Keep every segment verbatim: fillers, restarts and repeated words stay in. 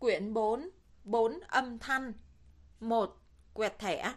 Quyển bốn. Bốn âm thanh. Một. Quẹt thẻ.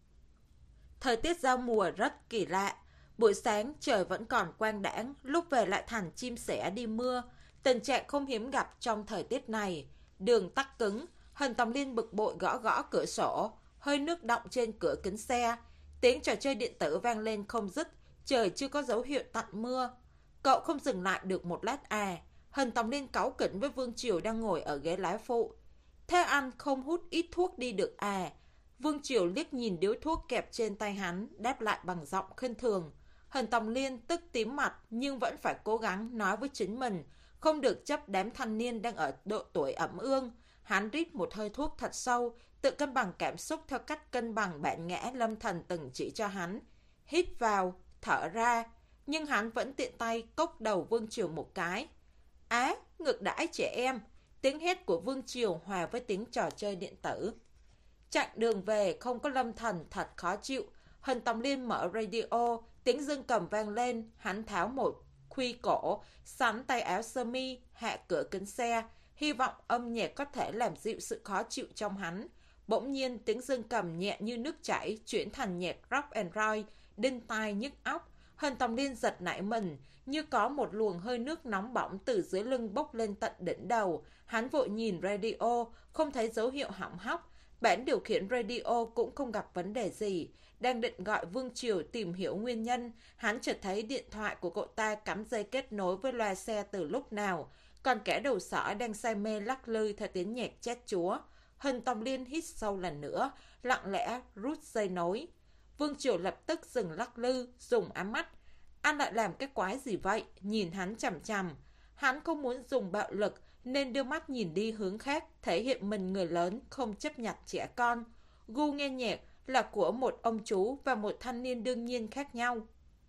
Thời tiết giao mùa rất kỳ lạ. Buổi sáng trời vẫn còn quang đãng, lúc về lại thành chim sẻ đi mưa. Tình trạng không hiếm gặp trong thời tiết này. Đường tắc cứng, Hân Tòng Liên bực bội gõ gõ cửa sổ, hơi nước đọng trên cửa kính xe. Tiếng trò chơi điện tử vang lên không dứt, trời chưa có dấu hiệu tạnh mưa. Cậu không dừng lại được một lát à. Hân Tòng Liên cáu kỉnh với Vương Triều đang ngồi ở ghế lái phụ. Thế anh không hút ít thuốc đi được à? Vương Triều liếc nhìn điếu thuốc kẹp trên tay hắn, đáp lại bằng giọng khinh thường. Hân Tòng Liên tức tím mặt nhưng vẫn phải cố gắng nói với chính mình, không được chấp đám thanh niên đang ở độ tuổi ẩm ương. Hắn rít một hơi thuốc thật sâu, tự cân bằng cảm xúc theo cách cân bằng bản ngã Lâm Thần từng chỉ cho hắn. Hít vào, thở ra, nhưng hắn vẫn tiện tay cốc đầu Vương Triều một cái. Á, ngược đãi trẻ em. Tiếng hét của Vương Triều hòa với tiếng trò chơi điện tử. Chặng đường về không có Lâm Thần thật khó chịu. Hân Tòng Liên mở radio, tiếng dương cầm vang lên, hắn tháo một khuy cổ, sắn tay áo sơ mi, hạ cửa kính xe, hy vọng âm nhạc có thể làm dịu sự khó chịu trong hắn. Bỗng nhiên tiếng dương cầm nhẹ như nước chảy chuyển thành nhạc rock and roll, đinh tai nhức óc. Hân Tòng Liên giật nảy mình, như có một luồng hơi nước nóng bỏng từ dưới lưng bốc lên tận đỉnh đầu. Hắn vội nhìn radio, không thấy dấu hiệu hỏng hóc. Bản điều khiển radio cũng không gặp vấn đề gì. Đang định gọi Vương Triều tìm hiểu nguyên nhân, hắn chợt thấy điện thoại của cậu ta cắm dây kết nối với loa xe từ lúc nào. Còn kẻ đầu sỏ đang say mê lắc lư theo tiếng nhạc chát chúa. Hân Tòng Liên hít sâu lần nữa, lặng lẽ rút dây nối. Vương Triều lập tức dừng lắc lư, dùng ám mắt. Anh lại làm cái quái gì vậy? Nhìn hắn chằm chằm. Hắn không muốn dùng bạo lực nên đưa mắt nhìn đi hướng khác, thể hiện mình người lớn không chấp nhận trẻ con. Gu nghe nhạc là của một ông chú và một thanh niên đương nhiên khác nhau.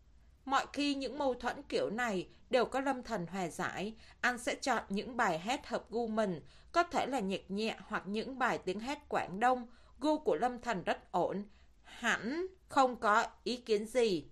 Mọi khi những mâu thuẫn kiểu này đều có Lâm Thần hòa giải. Anh sẽ chọn những bài hát hợp gu mình, có thể là nhạc nhẹ hoặc những bài tiếng hát Quảng Đông. Gu của Lâm Thần rất ổn, hẳn không có ý kiến gì.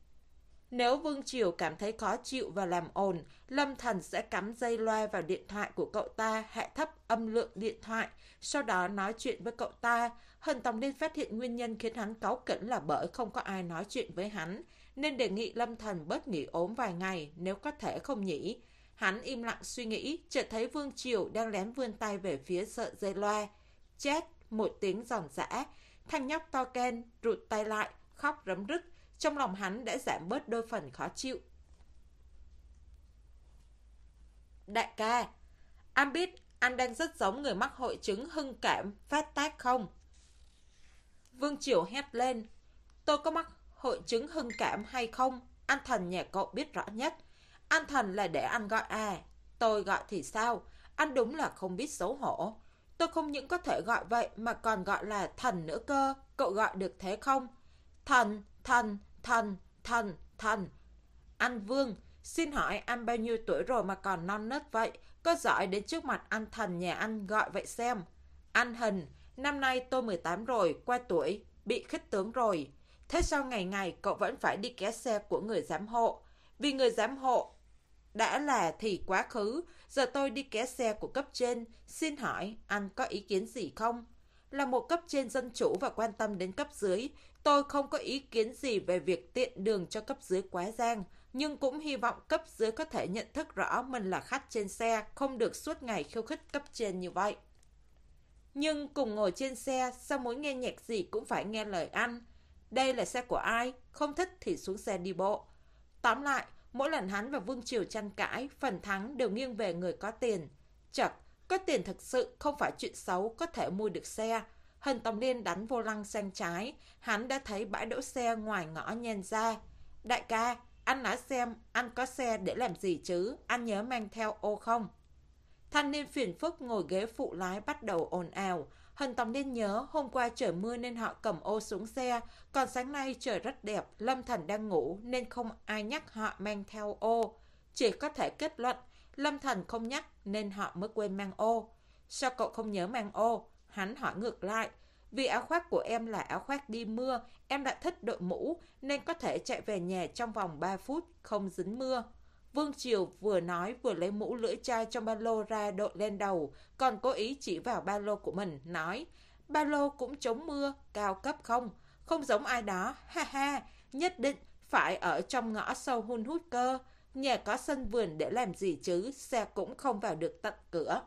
Nếu Vương Triều cảm thấy khó chịu và làm ồn, Lâm Thần sẽ cắm dây loa vào điện thoại của cậu ta, hạ thấp âm lượng điện thoại, sau đó nói chuyện với cậu ta. Hân Tòng Liên phát hiện nguyên nhân khiến hắn cáu kỉnh là bởi không có ai nói chuyện với hắn, nên đề nghị Lâm Thần bớt nghỉ ốm vài ngày, nếu có thể không nhỉ. Hắn im lặng suy nghĩ, chợt thấy Vương Triều đang lén vươn tay về phía sợi dây loa. Chét, một tiếng giòn giã, thằng nhóc to ken rụt tay lại, khóc rấm rứt. Trong lòng hắn đã giảm bớt đôi phần khó chịu. Đại ca, anh biết anh đang rất giống người mắc hội chứng hưng cảm phát tác không? Vương Triều hét lên. Tôi có mắc hội chứng hưng cảm hay không? Anh Thần nhà cậu biết rõ nhất. Anh Thần là để anh gọi à? Tôi gọi thì sao? Anh đúng là không biết xấu hổ. Tôi không những có thể gọi vậy mà còn gọi là Thần nữa cơ. Cậu gọi được thế không? Thần, thần, thần, thần, thần. Anh Vương, xin hỏi anh bao nhiêu tuổi rồi mà còn non nớt vậy? Có giỏi đến trước mặt anh Thần nhà anh gọi vậy xem. Anh Hình, năm nay tôi mười tám rồi, qua tuổi, bị khích tướng rồi. Thế sao ngày ngày cậu vẫn phải đi ké xe của người giám hộ? Vì người giám hộ đã là thì quá khứ, giờ tôi đi ké xe của cấp trên. Xin hỏi anh có ý kiến gì không? Là một cấp trên dân chủ và quan tâm đến cấp dưới, tôi không có ý kiến gì về việc tiện đường cho cấp dưới quá giang, nhưng cũng hy vọng cấp dưới có thể nhận thức rõ mình là khách trên xe, không được suốt ngày khiêu khích cấp trên như vậy. Nhưng cùng ngồi trên xe, sao muốn nghe nhạc gì cũng phải nghe lời anh? Đây là xe của ai? Không thích thì xuống xe đi bộ. Tóm lại, mỗi lần hắn và Vương Triều tranh cãi, phần thắng đều nghiêng về người có tiền. Chật, có tiền thực sự không phải chuyện xấu, có thể mua được xe. Hân Tòng Liên đánh vô lăng sang trái, hắn đã thấy bãi đỗ xe ngoài ngõ nhen ra. Đại ca, anh nói xem, anh có xe để làm gì chứ? Anh nhớ mang theo ô không? Thanh niên phiền phức ngồi ghế phụ lái bắt đầu ồn ào. Hân Tòng Liên nhớ hôm qua trời mưa nên họ cầm ô xuống xe, còn sáng nay trời rất đẹp, Lâm Thần đang ngủ nên không ai nhắc họ mang theo ô. Chỉ có thể kết luận, Lâm Thần không nhắc nên họ mới quên mang ô. Sao cậu không nhớ mang ô? Hắn hỏi ngược lại. Vì áo khoác của em là áo khoác đi mưa, em đã thích đội mũ nên có thể chạy về nhà trong vòng ba phút không dính mưa. Vương Triều vừa nói vừa lấy mũ lưỡi chai trong ba lô ra đội lên đầu, còn cố ý chỉ vào ba lô của mình, nói, ba lô cũng chống mưa, cao cấp không? Không giống ai đó, ha ha, nhất định phải ở trong ngõ sâu hun hút cơ. Nhà có sân vườn để làm gì chứ, xe cũng không vào được tận cửa.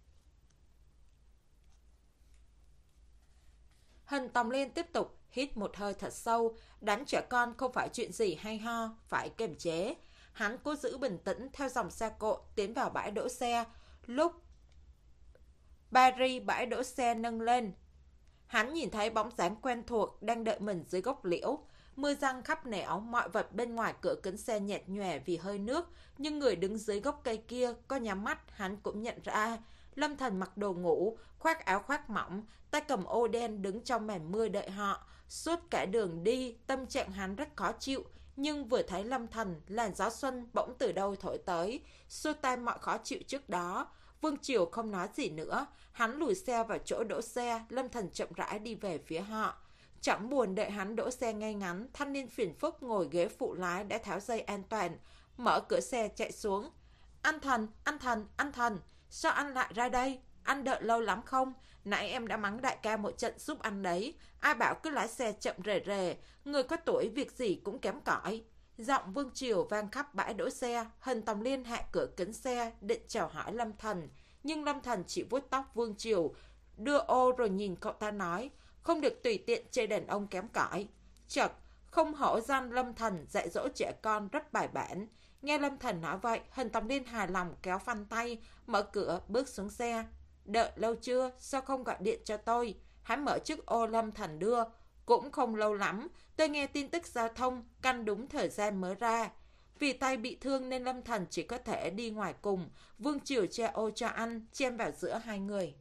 Hình Tòng Liên tiếp tục hít một hơi thật sâu, đánh trẻ con không phải chuyện gì hay ho, phải kiềm chế. Hắn cố giữ bình tĩnh theo dòng xe cộ tiến vào bãi đỗ xe. Lúc Paris bãi đỗ xe nâng lên, hắn nhìn thấy bóng dáng quen thuộc đang đợi mình dưới gốc liễu. Mưa giăng khắp nẻo, mọi vật bên ngoài cửa kính xe nhẹt nhòe vì hơi nước, nhưng người đứng dưới gốc cây kia có nhắm mắt hắn cũng nhận ra. Lâm Thần mặc đồ ngủ, khoác áo khoác mỏng, tay cầm ô đen đứng trong màn mưa đợi họ. Suốt cả đường đi, tâm trạng hắn rất khó chịu, nhưng vừa thấy Lâm Thần, làn gió xuân bỗng từ đâu thổi tới, xua tan mọi khó chịu trước đó. Vương Triều không nói gì nữa, hắn lùi xe vào chỗ đỗ xe, Lâm Thần chậm rãi đi về phía họ. Chẳng buồn đợi hắn đỗ xe ngay ngắn, thanh niên phiền phức ngồi ghế phụ lái đã tháo dây an toàn, mở cửa xe chạy xuống. Anh Thần, anh Thần, anh Thần, sao anh lại ra đây? Anh đợi lâu lắm không? Nãy em đã mắng đại ca một trận giúp anh đấy. Ai bảo cứ lái xe chậm rề rề, người có tuổi việc gì cũng kém cỏi. Giọng Vương Triều vang khắp bãi đỗ xe. Hình Tòng Liên hạ cửa kính xe định chào hỏi Lâm Thần, nhưng Lâm Thần chỉ vuốt tóc Vương Triều, đưa ô rồi nhìn cậu ta nói, không được tùy tiện chê đàn ông kém cỏi. Chật, không hổ danh Lâm Thần dạy dỗ trẻ con rất bài bản. Nghe Lâm Thần nói vậy, Hình Tòng Liên hài lòng kéo phanh tay, mở cửa bước xuống xe. Đợi lâu chưa? Sao không gọi điện cho tôi? Hắn mở chiếc ô Lâm Thần đưa. Cũng không lâu lắm, tôi nghe tin tức giao thông, căn đúng thời gian mới ra. Vì tay bị thương nên Lâm Thần chỉ có thể đi ngoài cùng. Vương Triều che ô cho anh, chen vào giữa hai người.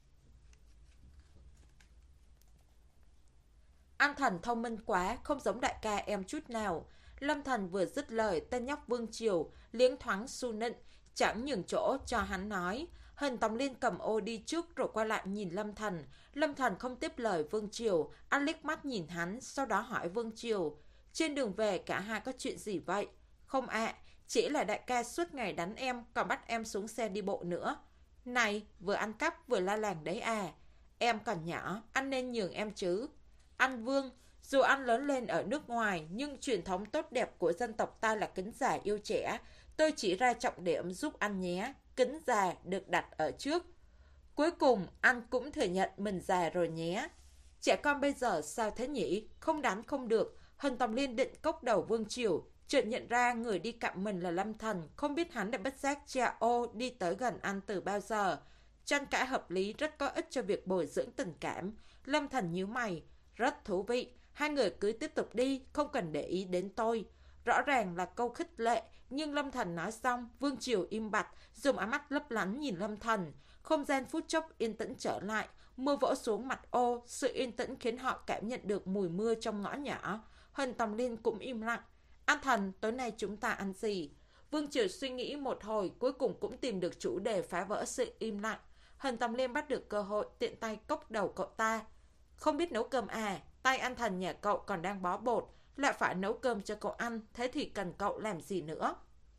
Anh Thần thông minh quá, không giống đại ca em chút nào. Lâm Thần vừa dứt lời, tên nhóc Vương Triều liếng thoáng su nịnh, chẳng nhường chỗ cho hắn nói. Hình Tòng Liên cầm ô đi trước rồi quay lại nhìn Lâm Thần. Lâm Thần không tiếp lời Vương Triều, anh liếc mắt nhìn hắn, sau đó hỏi Vương Triều, trên đường về cả hai có chuyện gì vậy? Không ạ, à, chỉ là đại ca suốt ngày đánh em, còn bắt em xuống xe đi bộ nữa. Này, vừa ăn cắp vừa la làng đấy à? Em còn nhỏ, anh nên nhường em chứ. Anh Vương, dù anh lớn lên ở nước ngoài, nhưng truyền thống tốt đẹp của dân tộc ta là kính già yêu trẻ. Tôi chỉ ra trọng điểm giúp anh nhé. Kính già được đặt ở trước. Cuối cùng, anh cũng thừa nhận mình già rồi nhé. Trẻ con bây giờ sao thế nhỉ? Không đánh không được. Hình Tòng Liên định cốc đầu Vương Triều, chợt nhận ra người đi cạnh mình là Lâm Thần. Không biết hắn đã bất giác che ô đi tới gần anh từ bao giờ. Tranh cãi hợp lý rất có ích cho việc bồi dưỡng tình cảm. Lâm Thần nhíu mày. Rất thú vị. Hai người cứ tiếp tục đi, không cần để ý đến tôi. Rõ ràng là câu khích lệ, nhưng Lâm Thần nói xong, Vương Triều im bặt, dùng ánh mắt lấp lánh nhìn Lâm Thần. Không gian phút chốc yên tĩnh trở lại, mưa vỗ xuống mặt ô, sự yên tĩnh khiến họ cảm nhận được mùi mưa trong ngõ nhỏ. Hình Tòng Liên cũng im lặng. Anh Thần, tối nay chúng ta ăn gì? Vương Triều suy nghĩ một hồi, cuối cùng cũng tìm được chủ đề phá vỡ sự im lặng. Hình Tòng Liên bắt được cơ hội, tiện tay cốc đầu cậu ta. Không biết nấu cơm à? Tay anh Thần nhà cậu còn đang bó bột, lại phải nấu cơm cho cậu ăn, thế thì cần cậu làm gì nữa?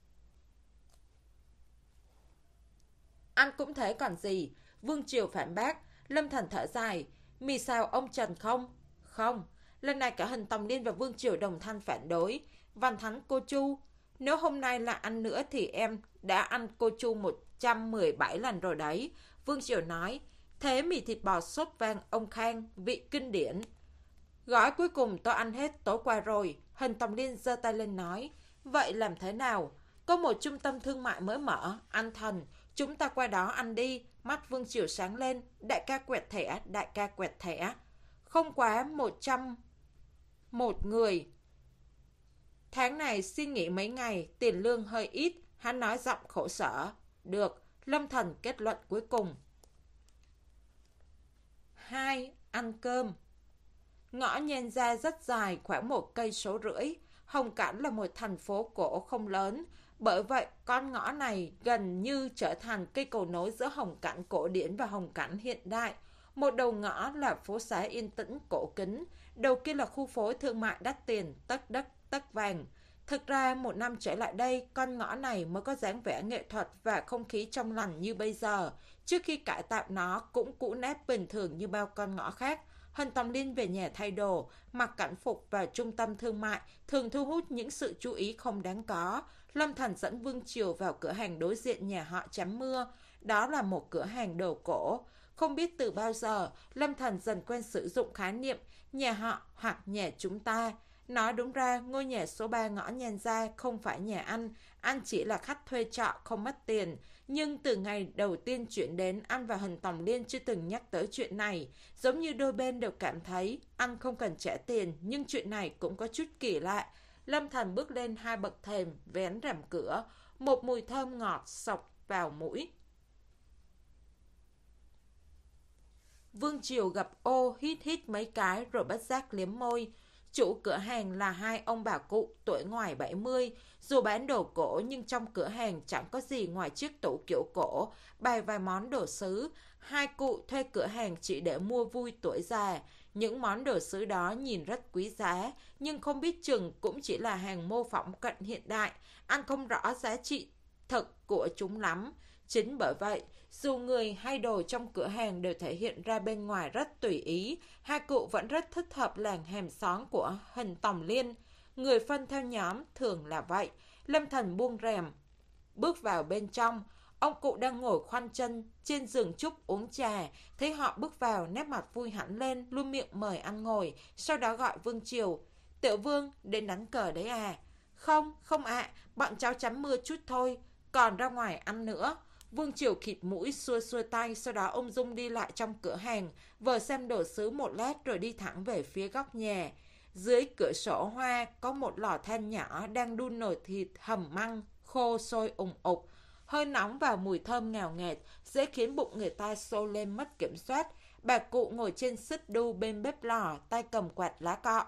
Ăn cũng thế còn gì. Vương Triều phản bác. Lâm Thần thở dài. Mì xào ông Trần không? Không. Lần này cả Hình Tòng Liên và Vương Triều đồng thanh phản đối. Văn Thắng cô Chu, nếu hôm nay lại ăn nữa thì em đã ăn cô Chu một trăm mười bảy lần rồi đấy. Vương Triều nói. Thế mì thịt bò sốt vang ông Khang, vị kinh điển. Gói cuối cùng tôi ăn hết tối qua rồi. Hình Tòng Liên giơ tay lên nói. Vậy làm thế nào? Có một trung tâm thương mại mới mở. Anh Thần, chúng ta qua đó ăn đi. Mắt Vương Triều sáng lên. Đại ca quẹt thẻ, đại ca quẹt thẻ. Không quá một trăm một người. Tháng này xin nghỉ mấy ngày, tiền lương hơi ít. Hắn nói giọng khổ sở. Được, Lâm Thần kết luận cuối cùng. Hai. Ăn cơm. Ngõ nhen ra rất dài, khoảng một cây số rưỡi. Hồng Cảnh là một thành phố cổ không lớn, bởi vậy con ngõ này gần như trở thành cây cầu nối giữa Hồng Cảnh cổ điển và Hồng Cảnh hiện đại. Một đầu ngõ là phố xá yên tĩnh cổ kính, đầu kia là khu phố thương mại đắt tiền, tất đất tất vàng. Thực ra một năm trở lại đây, con ngõ này mới có dáng vẻ nghệ thuật và không khí trong lành như bây giờ. Trước khi cải tạo nó cũng cũ nát bình thường như bao con ngõ khác. Huỳnh Tòng Liên về nhà thay đồ, mặc cảnh phục vào trung tâm thương mại, thường thu hút những sự chú ý không đáng có. Lâm Thành dẫn Vương Triều vào cửa hàng đối diện nhà họ Tránh Mưa. Đó là một cửa hàng đồ cổ. Không biết từ bao giờ, Lâm Thành dần quen sử dụng khái niệm nhà họ hoặc nhà chúng ta. Nói đúng ra, ngôi nhà số ba ngõ Nhan Gia không phải nhà anh, anh chỉ là khách thuê trọ không mất tiền. Nhưng từ ngày đầu tiên chuyển đến, anh và Huỳnh Tòng Liên chưa từng nhắc tới chuyện này. Giống như đôi bên đều cảm thấy anh không cần trả tiền, nhưng chuyện này cũng có chút kỳ lạ. Lâm Thành bước lên hai bậc thềm, vén rèm cửa, một mùi thơm ngọt xộc vào mũi. Vương Triều gặp ô hít hít mấy cái rồi bất giác liếm môi. Chủ cửa hàng là hai ông bà cụ tuổi ngoài bảy mươi, dù bán đồ cổ nhưng trong cửa hàng chẳng có gì ngoài chiếc tủ kiểu cổ, bày vài món đồ sứ. Hai cụ thuê cửa hàng chỉ để mua vui tuổi già. Những món đồ sứ đó nhìn rất quý giá, nhưng không biết chừng cũng chỉ là hàng mô phỏng cận hiện đại, anh không rõ giá trị thực của chúng lắm. Chính bởi vậy, dù người hay đồ trong cửa hàng đều thể hiện ra bên ngoài rất tùy ý, hai cụ vẫn rất thích hợp làng hàng xóm của Huỳnh Tòng Liên. Người phân theo nhóm thường là vậy. Lâm Thành buông rèm, bước vào bên trong. Ông cụ đang ngồi khoanh chân trên giường trúc uống trà. Thấy họ bước vào, nét mặt vui hẳn lên, luôn miệng mời ăn ngồi. Sau đó gọi Vương Triều. Tiểu Vương, đến đánh cờ đấy à? Không, không ạ, à, bọn cháu chấm mưa chút thôi, còn ra ngoài ăn nữa. Vương Triều khịt mũi, xua xua tay, sau đó ung dung đi lại trong cửa hàng, vờ xem đồ sứ một lát rồi đi thẳng về phía góc nhà. Dưới cửa sổ hoa có một lò than nhỏ đang đun nồi thịt hầm măng, khô sôi ùng ục. Hơi nóng và mùi thơm ngào ngạt, dễ khiến bụng người ta sôi lên mất kiểm soát. Bà cụ ngồi trên xích đu bên bếp lò, tay cầm quạt lá cọ.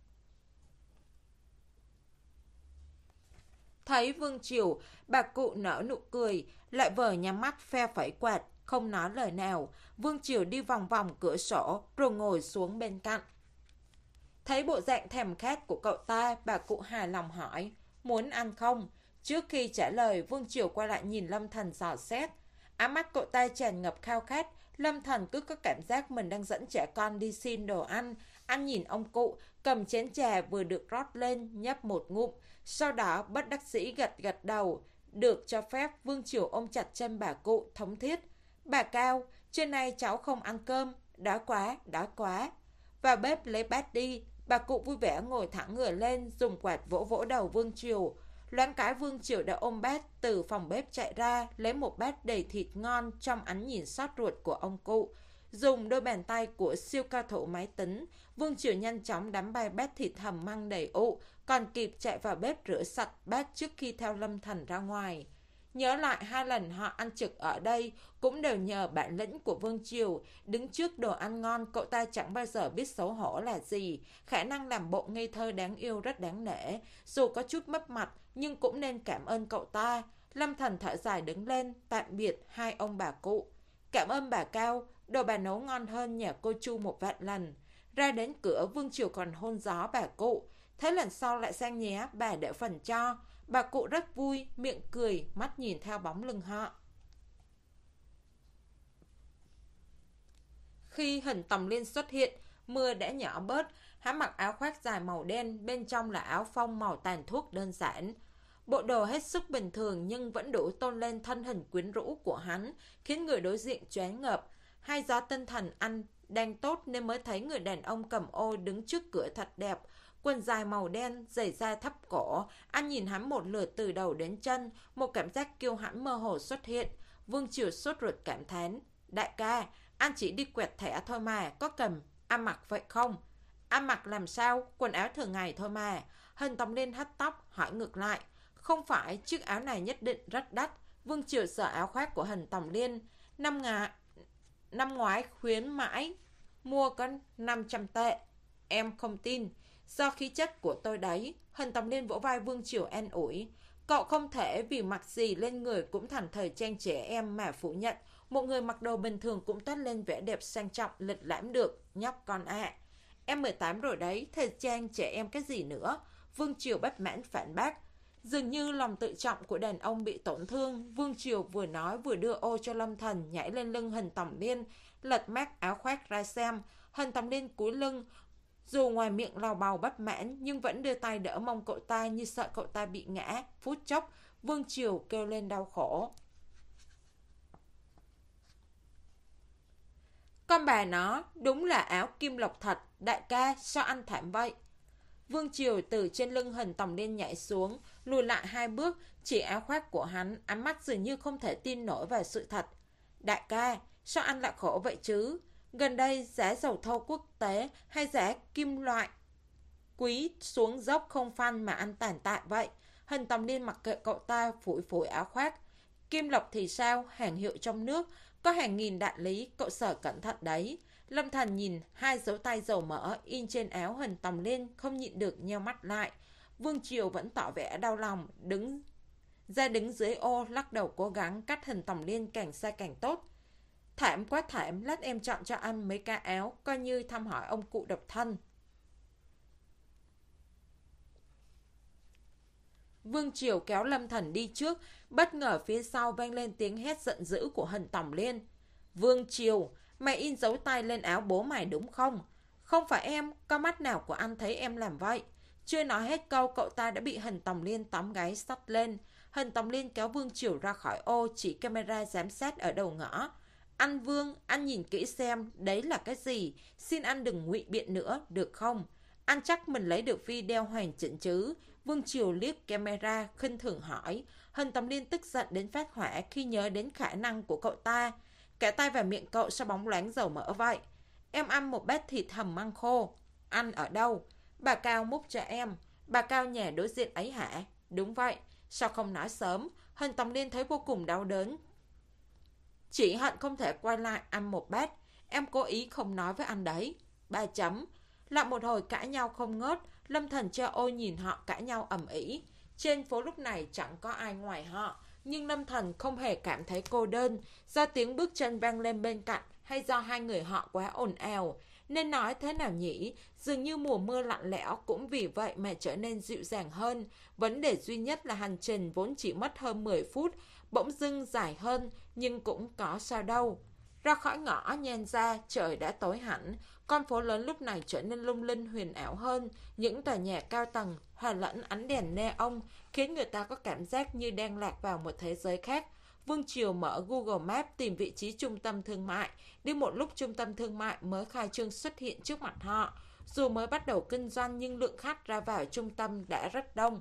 Thấy Vương Triều, bà cụ nở nụ cười, lại vờ nhắm mắt phe phẩy quạt, không nói lời nào. Vương Triều đi vòng vòng cửa sổ, rồi ngồi xuống bên cạnh. Thấy bộ dạng thèm khát của cậu ta, bà cụ hài lòng hỏi, muốn ăn không? Trước khi trả lời, Vương Triều quay lại nhìn Lâm Thành dò xét. Ám mắt cậu ta tràn ngập khao khát, Lâm Thành cứ có cảm giác mình đang dẫn trẻ con đi xin đồ ăn. Anh nhìn ông cụ, cầm chén trà vừa được rót lên, nhấp một ngụm. Sau đó bất đắc dĩ gật gật đầu. Được cho phép, Vương Triều ôm chặt chân bà cụ, thống thiết. Bà Cao, trưa nay cháu không ăn cơm. Đói quá, đói quá. Vào bếp lấy bát đi. Bà cụ vui vẻ ngồi thẳng người lên, dùng quạt vỗ vỗ đầu Vương Triều. Loáng cái Vương Triều đã ôm bát từ phòng bếp chạy ra, lấy một bát đầy thịt ngon trong ánh nhìn xót ruột của ông cụ. Dùng đôi bàn tay của siêu cao thủ máy tính, Vương Triều nhanh chóng đắm bay bát thịt hầm măng đầy ụ, còn kịp chạy vào bếp rửa sạch bát trước khi theo Lâm Thành ra ngoài. Nhớ lại hai lần họ ăn trực ở đây, cũng đều nhờ bản lĩnh của Vương Triều. Đứng trước đồ ăn ngon, cậu ta chẳng bao giờ biết xấu hổ là gì. Khả năng làm bộ ngây thơ đáng yêu rất đáng nể. Dù có chút mất mặt, nhưng cũng nên cảm ơn cậu ta. Lâm Thành thở dài đứng lên, tạm biệt hai ông bà cụ. Cảm ơn bà Cao, đồ bà nấu ngon hơn nhà cô Chu một vạn lần. Ra đến cửa, Vương Triều còn hôn gió bà cụ. Thế lần sau lại sang nhé, bà để phần cho. Bà cụ rất vui, miệng cười, mắt nhìn theo bóng lưng họ. Khi Huỳnh Tòng Liên xuất hiện, mưa đã nhỏ bớt. Hắn mặc áo khoác dài màu đen, bên trong là áo phông màu tàn thuốc đơn giản. Bộ đồ hết sức bình thường nhưng vẫn đủ tôn lên thân hình quyến rũ của hắn, khiến người đối diện choáng ngợp. Hay do tinh thần anh đang tốt nên mới thấy người đàn ông cầm ô đứng trước cửa thật đẹp. Quần dài màu đen, giày da thấp cổ. Anh nhìn hắn một lượt từ đầu đến chân, một cảm giác kiêu hãnh mơ hồ xuất hiện. Vương Triều sốt ruột cảm thán. Đại ca, anh chỉ đi quẹt thẻ thôi mà, có cầm anh mặc vậy không? Anh mặc làm sao? Quần áo thường ngày thôi mà. Huỳnh Tòng Liên hất tóc, hỏi ngược lại. Không phải, chiếc áo này nhất định rất đắt. Vương Triều sợ áo khoác của Huỳnh Tòng Liên. Năm, ngà... Năm ngoái khuyến mãi, mua có năm trăm tệ. Em không tin. Do khí chất của tôi đấy. Huỳnh Tòng Liên vỗ vai Vương Triều an ủi. Cậu không thể vì mặc gì lên người cũng thành thời trang trẻ em mà phủ nhận. Một người mặc đồ bình thường cũng toát lên vẻ đẹp sang trọng lịch lãm được. Nhóc con ạ. À. Em mười tám rồi đấy, thời trang trẻ em cái gì nữa. Vương Triều bất mãn phản bác. Dường như lòng tự trọng của đàn ông bị tổn thương, Vương Triều vừa nói vừa đưa ô cho Lâm Thần nhảy lên lưng Hình Tòng Liên, lật mác áo khoác ra xem. Hình Tòng Liên cúi lưng, dù ngoài miệng lào bào bất mãn nhưng vẫn đưa tay đỡ mông cậu ta như sợ cậu ta bị ngã. Phút chốc, Vương Triều kêu lên đau khổ. Con bà nó, đúng là áo kim lộc thật, đại ca, sao anh thảm vậy? Vương Triều từ trên lưng Hình Tòng Liên nhảy xuống, lùi lại hai bước, chỉ áo khoác của hắn, ánh mắt dường như không thể tin nổi vào sự thật. Đại ca, sao anh lại khổ vậy chứ? Gần đây giá dầu thô quốc tế hay giá kim loại quý xuống dốc không phanh mà anh tàn tạ vậy? Hình Tòng Liên mặc kệ cậu ta, phủi phủi áo khoác. Kim lộc thì sao? Hàng hiệu trong nước, có hàng nghìn đại lý, cậu Sở cẩn thận đấy. Lâm Thần nhìn hai dấu tay dầu mỡ in trên áo Hình Tòng Liên, không nhịn được nheo mắt lại. Vương Triều vẫn tỏ vẻ đau lòng, đứng ra đứng dưới ô, lắc đầu cố gắng cắt Hình Tòng Liên càng xa càng tốt. Thảm quá thảm, lát em chọn cho anh mấy ca áo, coi như thăm hỏi ông cụ độc thân. Vương Triều kéo Lâm Thần đi trước, bất ngờ phía sau vang lên tiếng hét giận dữ của Hình Tòng Liên. Vương Triều, mày in dấu tay lên áo bố mày đúng không? Không phải em, có mắt nào của anh thấy em làm vậy? Chưa nói hết câu, cậu ta đã bị Hình Tòng Liên tóm gáy sắt lên. Hình Tòng Liên kéo Vương Triều ra khỏi ô, chỉ camera giám sát ở đầu ngõ. Anh Vương, anh nhìn kỹ xem, đấy là cái gì? Xin anh đừng ngụy biện nữa, được không? Anh chắc mình lấy được video hoàn chỉnh chứ? Vương Triều liếc camera, khinh thường hỏi. Hình Tòng Liên tức giận đến phát hỏa khi nhớ đến khả năng của cậu ta. Cả tay và miệng cậu sao bóng loáng dầu mỡ vậy? Em ăn một bát thịt hầm măng khô. Ăn ở đâu? Bà Cao múc cho em. Bà Cao nhà đối diện ấy hả? Đúng vậy. Sao không nói sớm? Hình Tòng Liên thấy vô cùng đau đớn. Chỉ hận không thể quay lại ăn một bát. Em cố ý không nói với anh đấy. Ba chấm. Lại một hồi cãi nhau không ngớt. Lâm Thần cho ôi nhìn họ cãi nhau ầm ĩ. Trên phố lúc này chẳng có ai ngoài họ. Nhưng Lâm Thần không hề cảm thấy cô đơn. Do tiếng bước chân vang lên bên cạnh, hay do hai người họ quá ồn ào. Nên nói thế nào nhỉ? Dường như mùa mưa lạnh lẽo cũng vì vậy mà trở nên dịu dàng hơn. Vấn đề duy nhất là hành trình vốn chỉ mất hơn mười phút, bỗng dưng dài hơn, nhưng cũng có sao đâu. Ra khỏi ngõ nhen ra, trời đã tối hẳn. Con phố lớn lúc này trở nên lung linh huyền ảo hơn. Những tòa nhà cao tầng hòa lẫn ánh đèn neon khiến người ta có cảm giác như đang lạc vào một thế giới khác. Vương Triều mở Google Maps tìm vị trí trung tâm thương mại. Đi một lúc trung tâm thương mại mới khai trương xuất hiện trước mặt họ. Dù mới bắt đầu kinh doanh nhưng lượng khách ra vào trung tâm đã rất đông.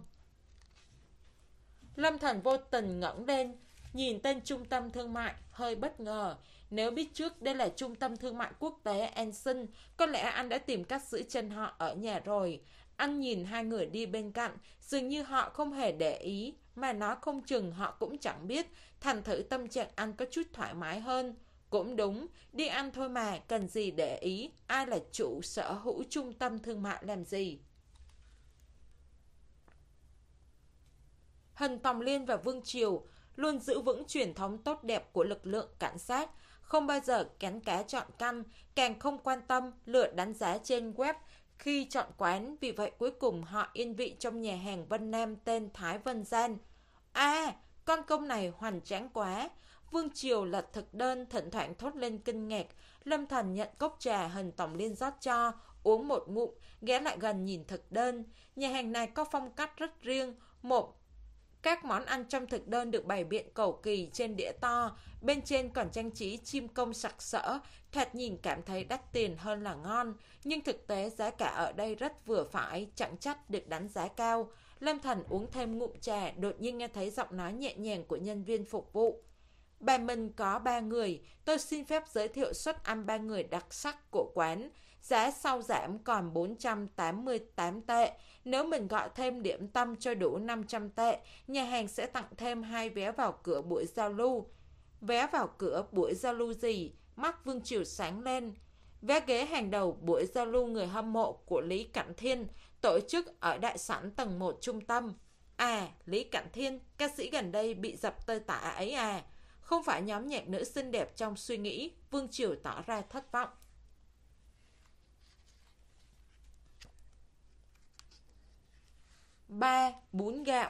Lâm Thần vô tình ngẩng lên, nhìn tên trung tâm thương mại, hơi bất ngờ. Nếu biết trước đây là trung tâm thương mại quốc tế Anson, có lẽ anh đã tìm cách giữ chân họ ở nhà rồi. Anh nhìn hai người đi bên cạnh, dường như họ không hề để ý, mà nói không chừng họ cũng chẳng biết, thành thử tâm trạng anh có chút thoải mái hơn. Cũng đúng, đi ăn thôi mà, cần gì để ý, ai là chủ sở hữu trung tâm thương mại làm gì. Hình Tòng Liên và Vương Triều luôn giữ vững truyền thống tốt đẹp của lực lượng cảnh sát, không bao giờ cắn cá chọn canh, càng không quan tâm lựa đánh giá trên web khi chọn quán. Vì vậy cuối cùng họ yên vị trong nhà hàng Vân Nam tên Thái Vân Gian. À, con công này hoành tráng quá. Vương Triều lật thực đơn, thỉnh thoảng thốt lên kinh ngạc. Lâm Thần nhận cốc trà Hình Tòng Liên rót cho, uống một ngụm, ghé lại gần nhìn thực đơn. Nhà hàng này có phong cách rất riêng. Một Các món ăn trong thực đơn được bày biện cầu kỳ trên đĩa to, bên trên còn trang trí chim công sặc sỡ, thoạt nhìn cảm thấy đắt tiền hơn là ngon, nhưng thực tế giá cả ở đây rất vừa phải, chẳng trách được đánh giá cao. Lâm Thần uống thêm ngụm trà, đột nhiên nghe thấy giọng nói nhẹ nhàng của nhân viên phục vụ. Bàn mình có ba người, tôi xin phép giới thiệu suất ăn ba người đặc sắc của quán. Giá sau giảm còn bốn trăm tám mươi tám tệ. Nếu mình gọi thêm điểm tâm cho đủ năm trăm tệ, nhà hàng sẽ tặng thêm hai vé vào cửa buổi giao lưu. Vé vào cửa buổi giao lưu gì? Mắt Vương Triều sáng lên. Vé ghế hàng đầu buổi giao lưu người hâm mộ của Lý Cảnh Thiên, tổ chức ở đại sảnh tầng một trung tâm. À, Lý Cảnh Thiên, ca sĩ gần đây bị dập tơi tả ấy à? Không phải nhóm nhạc nữ xinh đẹp trong suy nghĩ. Vương Triều tỏ ra thất vọng. Ba bún gạo.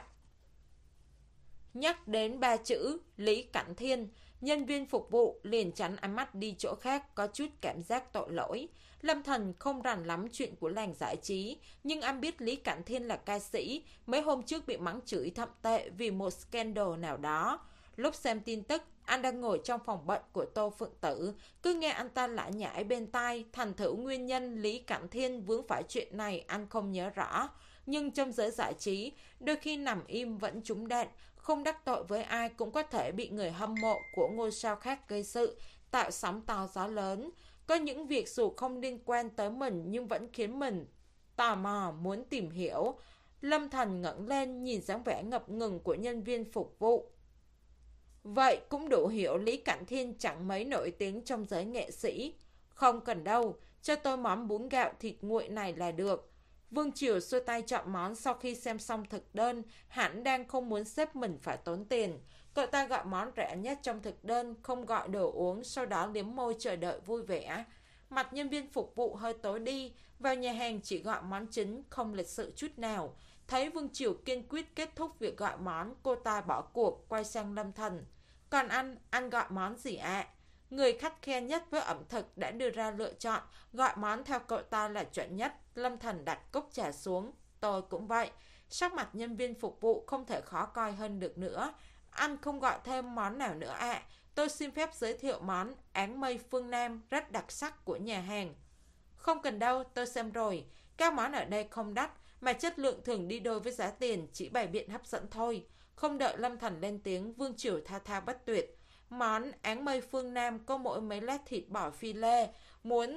Nhắc đến ba chữ Lý Cảnh Thiên, nhân viên phục vụ liền tránh ánh mắt đi chỗ khác, có chút cảm giác tội lỗi. Lâm Thần không rành lắm chuyện của làng giải trí, nhưng anh biết Lý Cảnh Thiên là ca sĩ, mấy hôm trước bị mắng chửi thậm tệ vì một scandal nào đó. Lúc xem tin tức, anh đang ngồi trong phòng bệnh của Tô Phượng Tử, cứ nghe anh ta lải nhải bên tai, thành thử nguyên nhân Lý Cảnh Thiên vướng phải chuyện này anh không nhớ rõ. Nhưng trong giới giải trí, đôi khi nằm im vẫn trúng đạn, không đắc tội với ai cũng có thể bị người hâm mộ của ngôi sao khác gây sự, tạo sóng to gió lớn. Có những việc dù không liên quan tới mình nhưng vẫn khiến mình tò mò muốn tìm hiểu. Lâm Thần ngẩng lên nhìn dáng vẻ ngập ngừng của nhân viên phục vụ. Vậy cũng đủ hiểu Lý Cảnh Thiên chẳng mấy nổi tiếng trong giới nghệ sĩ. Không cần đâu, cho tôi món bún gạo thịt nguội này là được. Vương Triều xuôi tay chọn món sau khi xem xong thực đơn, hẳn đang không muốn sếp mình phải tốn tiền. Cậu ta gọi món rẻ nhất trong thực đơn, không gọi đồ uống, sau đó liếm môi chờ đợi vui vẻ. Mặt nhân viên phục vụ hơi tối đi, vào nhà hàng chỉ gọi món chính, không lịch sự chút nào. Thấy Vương Triều kiên quyết kết thúc việc gọi món, cô ta bỏ cuộc, quay sang Lâm Thần. Còn anh, anh gọi món gì ạ? À? Người khắt khe nhất với ẩm thực đã đưa ra lựa chọn, gọi món theo cậu ta là chuẩn nhất. Lâm Thần đặt cốc trà xuống. Tôi cũng vậy. Sắc mặt nhân viên phục vụ không thể khó coi hơn được nữa. Anh không gọi thêm món nào nữa ạ. À. Tôi xin phép giới thiệu món áng mây phương Nam rất đặc sắc của nhà hàng. Không cần đâu, tôi xem rồi. Các món ở đây không đắt, mà chất lượng thường đi đôi với giá tiền, chỉ bày biện hấp dẫn thôi. Không đợi Lâm Thần lên tiếng, Vương Triều tha tha bất tuyệt. Món áng mây phương Nam có mỗi mấy lát thịt bò phi lê, muốn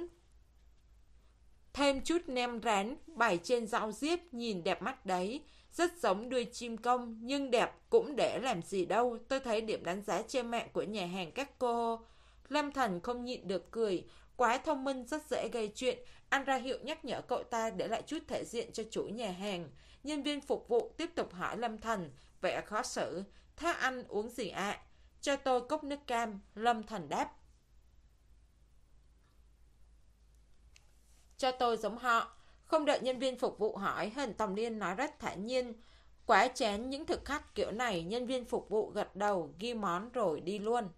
thêm chút nem rán bày trên rau diếp, nhìn đẹp mắt đấy. Rất giống đuôi chim công, nhưng đẹp cũng để làm gì đâu. Tôi thấy điểm đánh giá trên mạng của nhà hàng các cô. Lâm Thần không nhịn được cười. Quá thông minh, rất dễ gây chuyện. Anh ra hiệu nhắc nhở cậu ta để lại chút thể diện cho chủ nhà hàng. Nhân viên phục vụ tiếp tục hỏi Lâm Thần, vẻ khó xử. Thế anh uống gì ạ? À? Cho tôi cốc nước cam. Lâm Thần đáp. Cho tôi giống họ. Không đợi nhân viên phục vụ hỏi, Hình Tòng Liên nói rất thản nhiên. Quá chén những thực khách kiểu này, nhân viên phục vụ gật đầu, ghi món rồi đi luôn.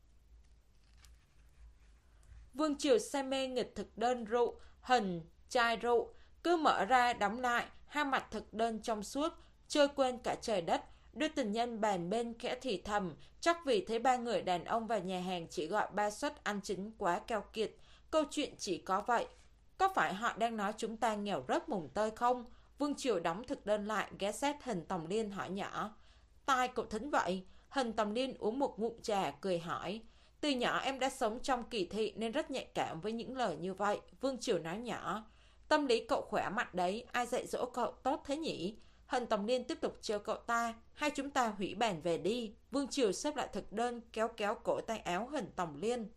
Vương Triều say mê nghịch thực đơn rượu, Hình chai rượu, cứ mở ra đóng lại, hai mặt thực đơn trong suốt, chơi quên cả trời đất. Đôi tình nhân bàn bên khẽ thì thầm, chắc vì thấy ba người đàn ông vào nhà hàng chỉ gọi ba suất ăn chính quá keo kiệt. Câu chuyện chỉ có vậy. Có phải họ đang nói chúng ta nghèo rớt mùng tơi không? Vương Triều đóng thực đơn lại, ghé sát Hình Tòng Liên hỏi nhỏ. Tai cậu thính vậy? Hình Tòng Liên uống một ngụm trà, cười hỏi. Từ nhỏ em đã sống trong kỳ thị nên rất nhạy cảm với những lời như vậy. Vương Triều nói nhỏ. Tâm lý cậu khỏe mạnh đấy, ai dạy dỗ cậu tốt thế nhỉ? Hình Tòng Liên tiếp tục trêu cậu ta. Hai chúng ta hủy bàn về đi. Vương Triều xếp lại thực đơn, kéo kéo cổ tay áo Hình Tòng Liên.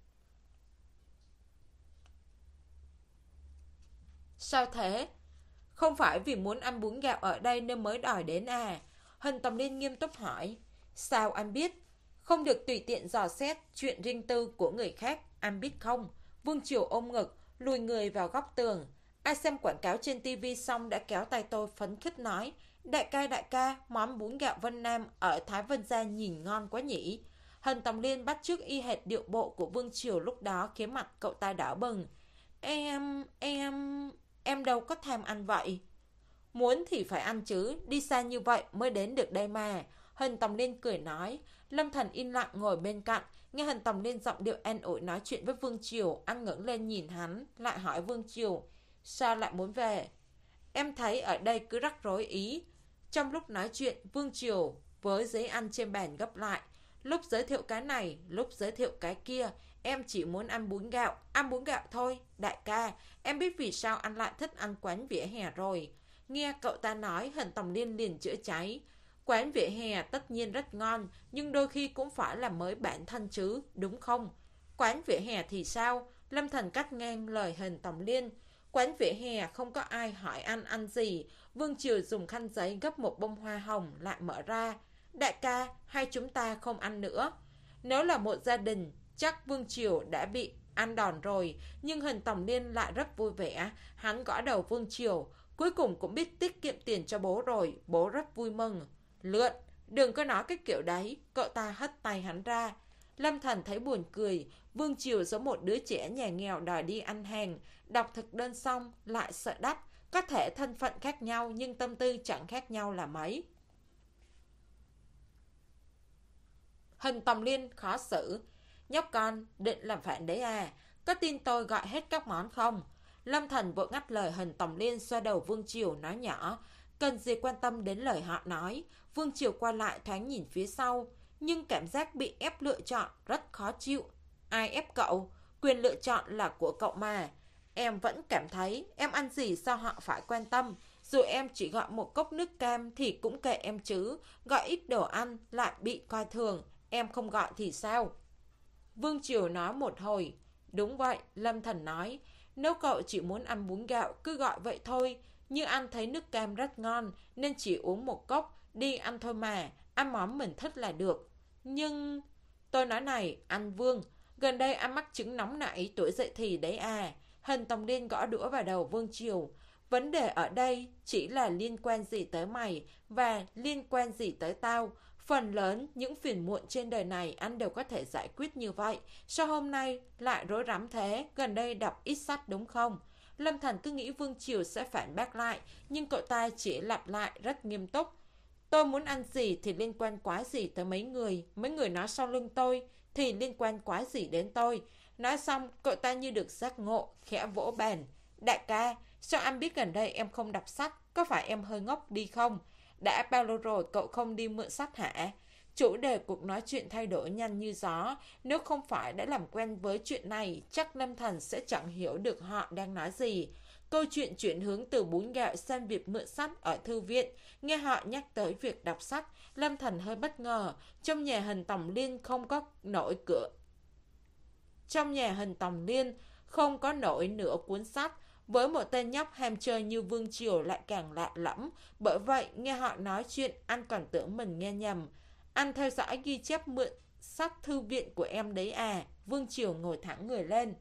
Sao thế? Không phải vì muốn ăn bún gạo ở đây nên mới đòi đến à? Hình Tòng Liên nghiêm túc hỏi. Sao anh biết? Không được tùy tiện dò xét chuyện riêng tư của người khác, anh biết không? Vương Triều ôm ngực, lùi người vào góc tường. Ai xem quảng cáo trên tivi xong đã kéo tay tôi phấn khích nói. Đại ca đại ca, món bún gạo Vân Nam ở Thái Vân Gia nhìn ngon quá nhỉ? Hình Tòng Liên bắt chước y hệt điệu bộ của Vương Triều lúc đó khiến mặt cậu ta đỏ bừng. Em, em... Em đâu có thèm ăn vậy. Muốn thì phải ăn chứ, đi xa như vậy mới đến được đây mà. Hình Tòng Liên cười nói. Lâm Thần im lặng ngồi bên cạnh, nghe Hình Tòng Liên giọng điệu an ủi nói chuyện với Vương Triều. Anh ngẩng lên nhìn hắn, lại hỏi Vương Triều. Sao lại muốn về? Em thấy ở đây cứ rắc rối ý. Trong lúc nói chuyện, Vương Triều với giấy ăn trên bàn gấp lại. Lúc giới thiệu cái này, lúc giới thiệu cái kia. Em chỉ muốn ăn bún gạo, ăn bún gạo thôi. Đại ca, em biết vì sao anh lại thích ăn quán vỉa hè rồi. Nghe cậu ta nói, Hình Tòng Liên liền chữa cháy. Quán vỉa hè tất nhiên rất ngon, nhưng đôi khi cũng phải là mới bản thân chứ, đúng không? Quán vỉa hè thì sao? Lâm Thần cắt ngang lời Hình Tòng Liên. Quán vỉa hè không có ai hỏi anh ăn gì. Vương Triều dùng khăn giấy gấp một bông hoa hồng lại mở ra. Đại ca, hai chúng ta không ăn nữa. Nếu là một gia đình, chắc Vương Triều đã bị ăn đòn rồi. Nhưng Hình Tòng Liên lại rất vui vẻ. Hắn gõ đầu Vương Triều. Cuối cùng cũng biết tiết kiệm tiền cho bố rồi, bố rất vui mừng. Lượn, đừng có nói cái kiểu đấy, cậu ta hất tay hắn ra. Lâm Thần thấy buồn cười, Vương Triều giống một đứa trẻ nhà nghèo đòi đi ăn hàng, đọc thực đơn xong lại sợ đắt, có thể thân phận khác nhau nhưng tâm tư chẳng khác nhau là mấy. Hình Tòng Liên khó xử. Nhóc con, định làm phản đấy à? Có tin tôi gọi hết các món không? Lâm Thần vội ngắt lời Hình Tòng Liên, xoa đầu Vương Triều nói nhỏ. Cần gì quan tâm đến lời họ nói. Vương Triều qua lại thoáng nhìn phía sau, nhưng cảm giác bị ép lựa chọn rất khó chịu. Ai ép cậu? Quyền lựa chọn là của cậu mà. Em vẫn cảm thấy em ăn gì sao họ phải quan tâm. Dù em chỉ gọi một cốc nước cam thì cũng kệ em chứ. Gọi ít đồ ăn lại bị coi thường. Em không gọi thì sao? Vương Triều nói một hồi. Đúng vậy, Lâm Thần nói. Nếu cậu chỉ muốn ăn bún gạo cứ gọi vậy thôi. Nhưng ăn thấy nước cam rất ngon nên chỉ uống một cốc, đi ăn thôi mà. Ăn món mình thích là được. Nhưng... Tôi nói này, anh Vương, gần đây anh mắc chứng nóng nảy tuổi dậy thì đấy à. Hình Tòng Liên gõ đũa vào đầu Vương Triều. Vấn đề ở đây chỉ là liên quan gì tới mày và liên quan gì tới tao. Phần lớn những phiền muộn trên đời này anh đều có thể giải quyết như vậy. Sao hôm nay lại rối rắm thế? Gần đây đọc ít sách đúng không? Lâm Thần cứ nghĩ Vương Triều sẽ phản bác lại, nhưng cậu ta chỉ lặp lại rất nghiêm túc. Tôi muốn ăn gì thì liên quan quá gì tới mấy người. Mấy người nói sau lưng tôi thì liên quan quá gì đến tôi. Nói xong cậu ta như được giác ngộ, khẽ vỗ bàn. Đại ca, sao anh biết gần đây em không đọc sách? Có phải em hơi ngốc đi không? Đã bao lâu rồi cậu không đi mượn sách hả? Chủ đề cuộc nói chuyện thay đổi nhanh như gió. Nếu không phải đã làm quen với chuyện này, chắc Lâm Thần sẽ chẳng hiểu được họ đang nói gì. Câu chuyện chuyển hướng từ bún gạo sang việc mượn sách ở thư viện. Nghe họ nhắc tới việc đọc sách, Lâm Thần hơi bất ngờ. Trong nhà Hình Tòng Liên không có nổi cửa. Trong nhà Hình Tòng Liên không có nổi nửa cuốn sách. Với một tên nhóc ham chơi như Vương Triều lại càng lạ lẫm. Bởi vậy nghe họ nói chuyện anh còn tưởng mình nghe nhầm. Anh theo dõi ghi chép mượn sách thư viện của em đấy à? Vương Triều ngồi thẳng người lên.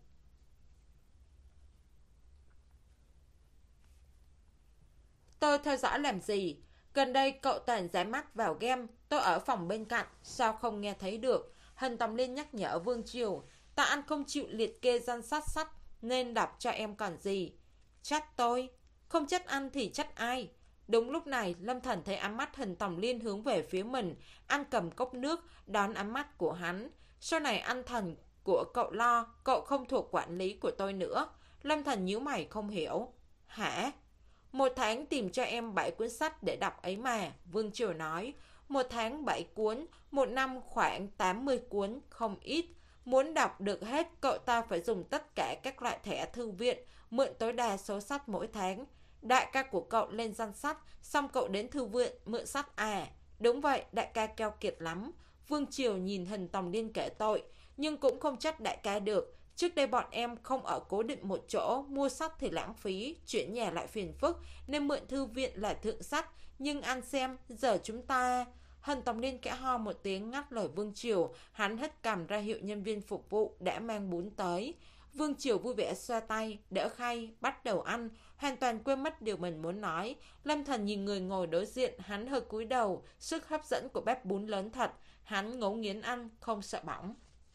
Tôi theo dõi làm gì? Gần đây cậu toàn dán mắt vào game. Tôi ở phòng bên cạnh, sao không nghe thấy được? Hình Tòng Liên nhắc nhở Vương Triều. Tại anh không chịu liệt kê danh sách sách nên đọc cho em còn gì. Trách tôi? Không trách anh thì trách ai? Đúng lúc này Lâm Thần thấy ánh mắt Hình Tòng Liên hướng về phía mình. Anh cầm cốc nước đón ánh mắt của hắn. Sau này anh Thần của cậu lo, cậu không thuộc quản lý của tôi nữa. Lâm Thần nhíu mày không hiểu. Hả? Một tháng tìm cho em bảy cuốn sách để đọc ấy mà, Vương Triều nói. Một tháng bảy cuốn, một năm khoảng tám mươi cuốn, không ít. Muốn đọc được hết, cậu ta phải dùng tất cả các loại thẻ thư viện, mượn tối đa số sách mỗi tháng. Đại ca của cậu lên danh sách, xong cậu đến thư viện mượn sách à? Đúng vậy, đại ca keo kiệt lắm. Vương Triều nhìn Hình Tòng Liên kể tội, nhưng cũng không trách đại ca được. Trước đây bọn em không ở cố định một chỗ, mua sách thì lãng phí, chuyển nhà lại phiền phức, nên mượn thư viện là thượng sách. Nhưng ăn xem, giờ chúng ta... Hình Tòng Liên kẽ ho một tiếng ngắt lời Vương Triều, hắn hất cằm ra hiệu nhân viên phục vụ đã mang bún tới. Vương Triều vui vẻ xoa tay, đỡ khay, bắt đầu ăn, hoàn toàn quên mất điều mình muốn nói. Lâm Thần nhìn người ngồi đối diện, hắn hơi cúi đầu, sức hấp dẫn của bếp bún lớn thật, hắn ngấu nghiến ăn, không sợ bỏng.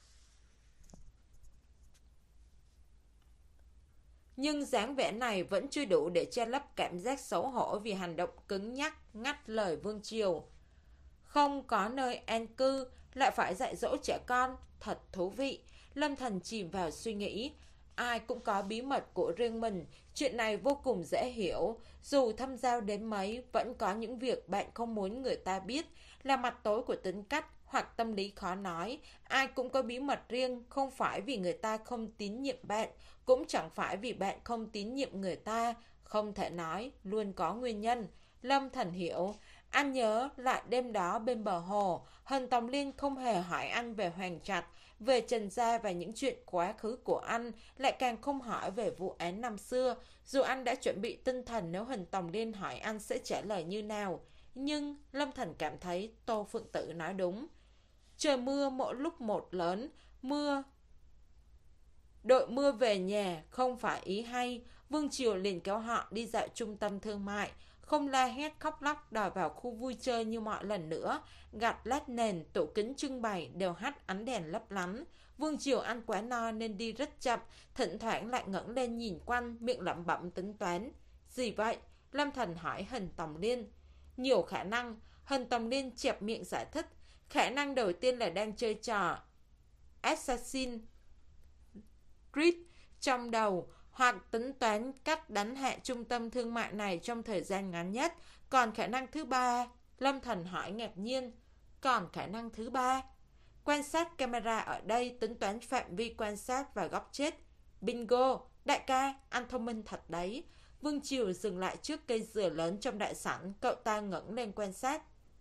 Nhưng dáng vẻ này vẫn chưa đủ để che lấp cảm giác xấu hổ vì hành động cứng nhắc, ngắt lời Vương Triều. Không có nơi an cư, lại phải dạy dỗ trẻ con, thật thú vị. Lâm Thần chìm vào suy nghĩ. Ai cũng có bí mật của riêng mình, chuyện này vô cùng dễ hiểu. Dù thâm giao đến mấy, vẫn có những việc bạn không muốn người ta biết, là mặt tối của tính cách hoặc tâm lý khó nói. Ai cũng có bí mật riêng, không phải vì người ta không tín nhiệm bạn, cũng chẳng phải vì bạn không tín nhiệm người ta. Không thể nói, luôn có nguyên nhân. Lâm Thần hiểu. Anh nhớ lại đêm đó bên bờ hồ, Hình Tòng Liên không hề hỏi anh về Hoàng Trạch, về Trần Gia và những chuyện quá khứ của anh, lại càng không hỏi về vụ án năm xưa. Dù anh đã chuẩn bị tinh thần nếu Hình Tòng Liên hỏi anh sẽ trả lời như nào. Nhưng Lâm Thần cảm thấy Tô Phượng Tử nói đúng. Trời mưa mỗi lúc một lớn, mưa... Đội mưa về nhà không phải ý hay, Vương Triều liền kéo họ đi dạo trung tâm thương mại, không la hét khóc lóc đòi vào khu vui chơi như mọi lần nữa. Gạch lát nền, tủ kính trưng bày đều hắt ánh đèn lấp lánh. Vương Triều ăn quá no nên đi rất chậm, thỉnh thoảng lại ngẩng lên nhìn quanh, miệng lẩm bẩm tính toán. Gì vậy? Lâm Thần hỏi Hình Tòng Liên. Nhiều khả năng. Hình Tòng Liên chẹp miệng giải thích. Khả năng đầu tiên là đang chơi trò Assassin's Creed trong đầu, hoặc tính toán cách đánh hạ trung tâm thương mại này trong thời gian ngắn nhất. Còn khả năng thứ ba? Lâm Thần hỏi ngạc nhiên. Còn khả năng thứ ba? Quan sát camera ở đây, tính toán phạm vi quan sát và góc chết. Bingo! Đại ca, anh thông minh thật đấy. Vương Triều dừng lại trước cây dừa lớn trong đại sảnh, cậu ta ngẩng lên quan sát.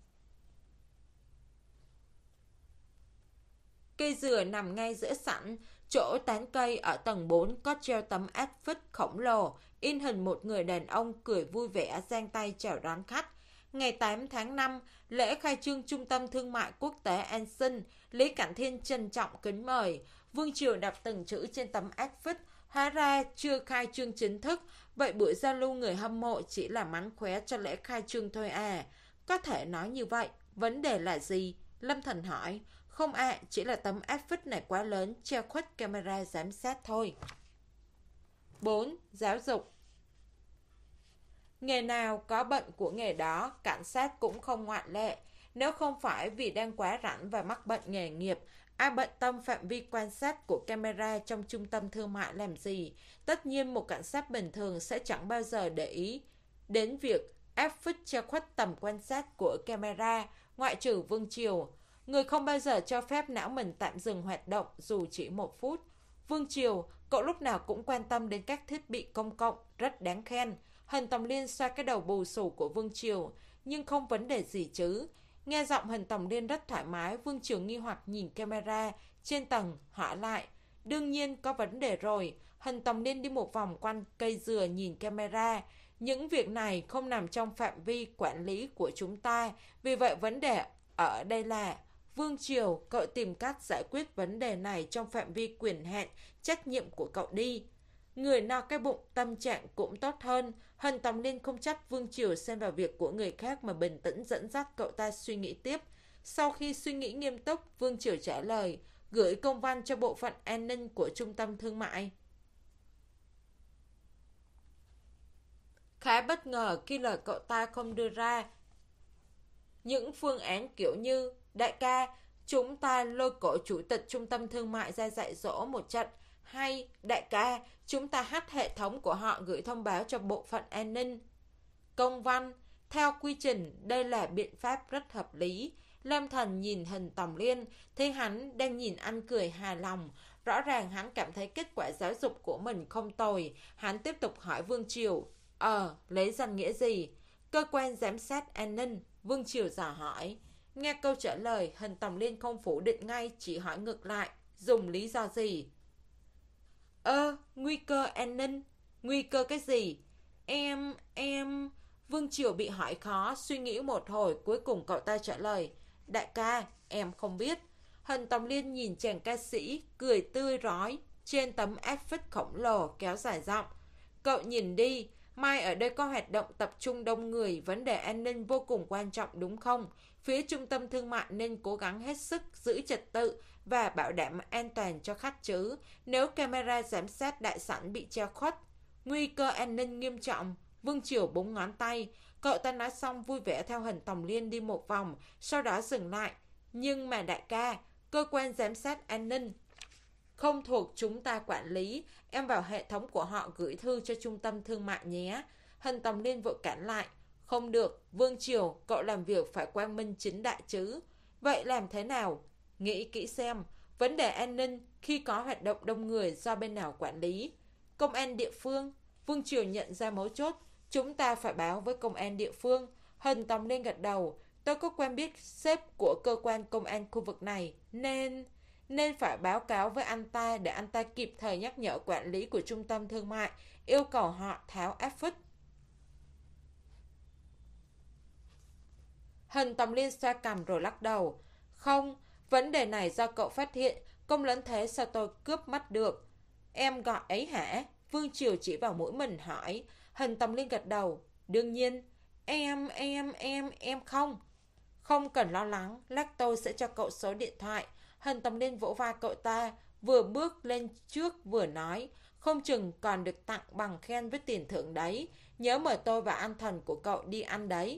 Cây dừa nằm ngay giữa sảnh, chỗ tán cây ở tầng bốn có treo tấm áp phích khổng lồ, in hình một người đàn ông cười vui vẻ giang tay chào đón khách. Ngày tám tháng năm, lễ khai trương Trung tâm Thương mại Quốc tế An Sinh, Lý Cảnh Thiên trân trọng kính mời. Vương Triều đọc từng chữ trên tấm áp phích, hóa ra chưa khai trương chính thức, vậy buổi giao lưu người hâm mộ chỉ là mánh khóe cho lễ khai trương thôi à. Có thể nói như vậy, vấn đề là gì? Lâm Thần hỏi. Không ạ, à, chỉ là tấm áp phích này quá lớn, che khuất camera giám sát thôi. bốn. Giáo dục. Nghề nào có bận của nghề đó, cảnh sát cũng không ngoại lệ. Nếu không phải vì đang quá rảnh và mắc bệnh nghề nghiệp, ai bận tâm phạm vi quan sát của camera trong trung tâm thương mại làm gì? Tất nhiên một cảnh sát bình thường sẽ chẳng bao giờ để ý đến việc áp phích che khuất tầm quan sát của camera, ngoại trừ Vương Triều. Người không bao giờ cho phép não mình tạm dừng hoạt động dù chỉ một phút. Vương Triều, cậu lúc nào cũng quan tâm đến các thiết bị công cộng, rất đáng khen. Hình Tòng Liên xoa cái đầu bù xù của Vương Triều, nhưng không vấn đề gì chứ. Nghe giọng Hình Tòng Liên rất thoải mái, Vương Triều nghi hoặc nhìn camera trên tầng, hỏi lại. Đương nhiên có vấn đề rồi. Hình Tòng Liên đi một vòng quanh cây dừa nhìn camera. Những việc này không nằm trong phạm vi quản lý của chúng ta, vì vậy vấn đề ở đây là Vương Triều, cậu tìm cách giải quyết vấn đề này trong phạm vi quyền hạn, trách nhiệm của cậu đi. Người no cái bụng, tâm trạng cũng tốt hơn. Hình Tòng Liên không trách Vương Triều xen vào việc của người khác mà bình tĩnh dẫn dắt cậu ta suy nghĩ tiếp. Sau khi suy nghĩ nghiêm túc, Vương Triều trả lời, gửi công văn cho bộ phận an ninh của trung tâm thương mại. Khá bất ngờ khi lời cậu ta không đưa ra những phương án kiểu như, đại ca, chúng ta lôi cổ chủ tịch trung tâm thương mại ra dạy dỗ một trận, hay đại ca, chúng ta hack hệ thống của họ gửi thông báo cho bộ phận an ninh. Công văn, theo quy trình, đây là biện pháp rất hợp lý. Lâm Thần nhìn Hình Tòng Liên, thấy hắn đang nhìn anh cười hài lòng. Rõ ràng hắn cảm thấy kết quả giáo dục của mình không tồi. Hắn tiếp tục hỏi Vương Triều, Ờ, lấy danh nghĩa gì? Cơ quan giám sát an ninh. Vương Triều dò hỏi. Nghe câu trả lời, Hình Tòng Liên không phủ định ngay, chỉ hỏi ngược lại. Dùng lý do gì? Ơ, nguy cơ an ninh. Nguy cơ cái gì? Em, em... Vương Triều bị hỏi khó, suy nghĩ một hồi, cuối cùng cậu ta trả lời. Đại ca, em không biết. Hình Tòng Liên nhìn chàng ca sĩ, cười tươi rói, trên tấm áp phích khổng lồ kéo dài giọng. Cậu nhìn đi, mai ở đây có hoạt động tập trung đông người, vấn đề an ninh vô cùng quan trọng đúng không? Phía trung tâm thương mại nên cố gắng hết sức giữ trật tự và bảo đảm an toàn cho khách chứ. Nếu camera giám sát đại sảnh bị che khuất, nguy cơ an ninh nghiêm trọng. Vương Triều búng ngón tay. Cậu ta nói xong vui vẻ theo Hình Tòng Liên đi một vòng, sau đó dừng lại. Nhưng mà đại ca, cơ quan giám sát an ninh không thuộc chúng ta quản lý. Em vào hệ thống của họ gửi thư cho trung tâm thương mại nhé. Hình Tòng Liên vội cản lại. Không được, Vương Triều, cậu làm việc phải quang minh chính đại chứ. Vậy làm thế nào? Nghĩ kỹ xem, vấn đề an ninh khi có hoạt động đông người do bên nào quản lý? Công an địa phương. Vương Triều nhận ra mấu chốt. Chúng ta phải báo với công an địa phương. Hình Tòng Liên gật đầu. Tôi có quen biết sếp của cơ quan công an khu vực này, nên... Nên phải báo cáo với anh ta để anh ta kịp thời nhắc nhở quản lý của trung tâm thương mại, yêu cầu họ tháo áp phích. Hình Tòng Liên xoa cằm rồi lắc đầu. Không, vấn đề này do cậu phát hiện, công lớn thế sao tôi cướp mất được? Em gọi ấy hả? Vương Triều chỉ vào mũi mình hỏi. Hình Tòng Liên gật đầu. Đương nhiên. Em, em, em, em không. Không cần lo lắng, lát tôi sẽ cho cậu số điện thoại. Hình Tòng Liên vỗ vai cậu ta, vừa bước lên trước vừa nói. Không chừng còn được tặng bằng khen với tiền thưởng đấy. Nhớ mời tôi và anh thần của cậu đi ăn đấy.